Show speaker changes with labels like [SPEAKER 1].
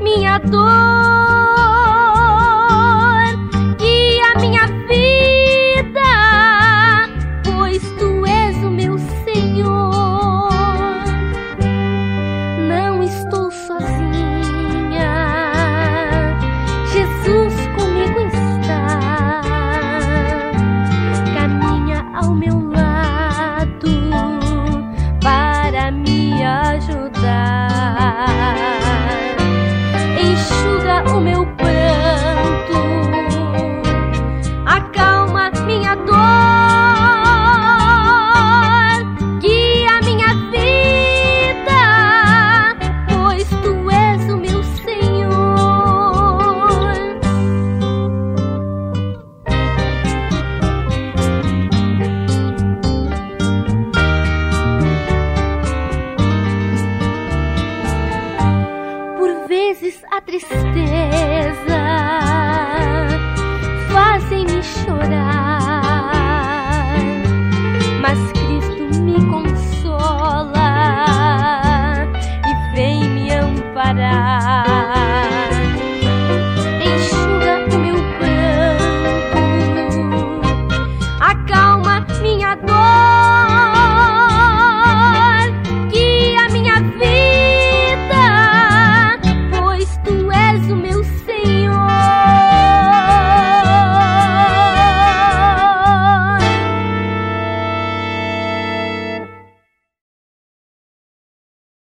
[SPEAKER 1] minha dor, guia minha vida, pois tu és o meu Senhor. Não estou sozinha, Jesus comigo está, caminha ao meu lado para me ajudar. Enxuga o meu pranto, acalma minha dor, guia minha vida, pois tu és o meu Senhor. Por vezes a tristeza fazem-me chorar, mas Cristo me consola.